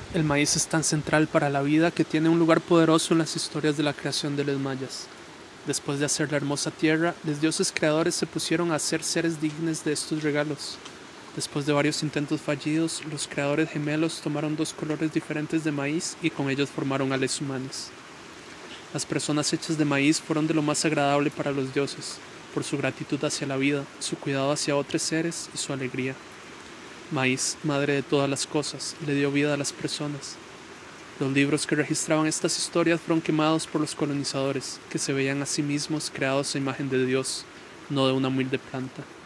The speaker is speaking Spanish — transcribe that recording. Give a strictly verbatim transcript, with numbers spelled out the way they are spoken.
El maíz es tan central para la vida que tiene un lugar poderoso en las historias de la creación de los mayas. Después de hacer la hermosa tierra, los dioses creadores se pusieron a hacer seres dignos de estos regalos. Después de varios intentos fallidos, los creadores gemelos tomaron dos colores diferentes de maíz y con ellos formaron a los humanos. Las personas hechas de maíz fueron de lo más agradable para los dioses, por su gratitud hacia la vida, su cuidado hacia otros seres y su alegría. Maíz, madre de todas las cosas, le dio vida a las personas. Los libros que registraban estas historias fueron quemados por los colonizadores, que se veían a sí mismos creados a imagen de Dios, no de una humilde planta.